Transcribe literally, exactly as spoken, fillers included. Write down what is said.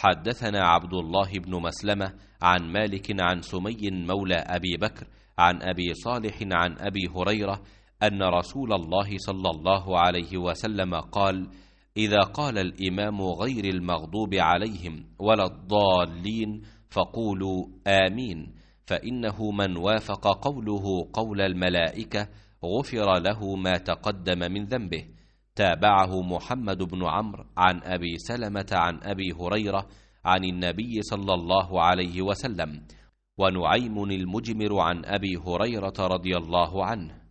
حدثنا عبد الله بن مسلمة عن مالك عن سمي مولى أبي بكر عن أبي صالح عن أبي هريرة أن رسول الله صلى الله عليه وسلم قال: إذا قال الإمام غير المغضوب عليهم ولا الضالين فقولوا آمين، فإنه من وافق قوله قول الملائكة غفر له ما تقدم من ذنبه. تابعه محمد بن عمرو عن أبي سلمة عن أبي هريرة عن النبي صلى الله عليه وسلم، ونعيم المجمر عن أبي هريرة رضي الله عنه.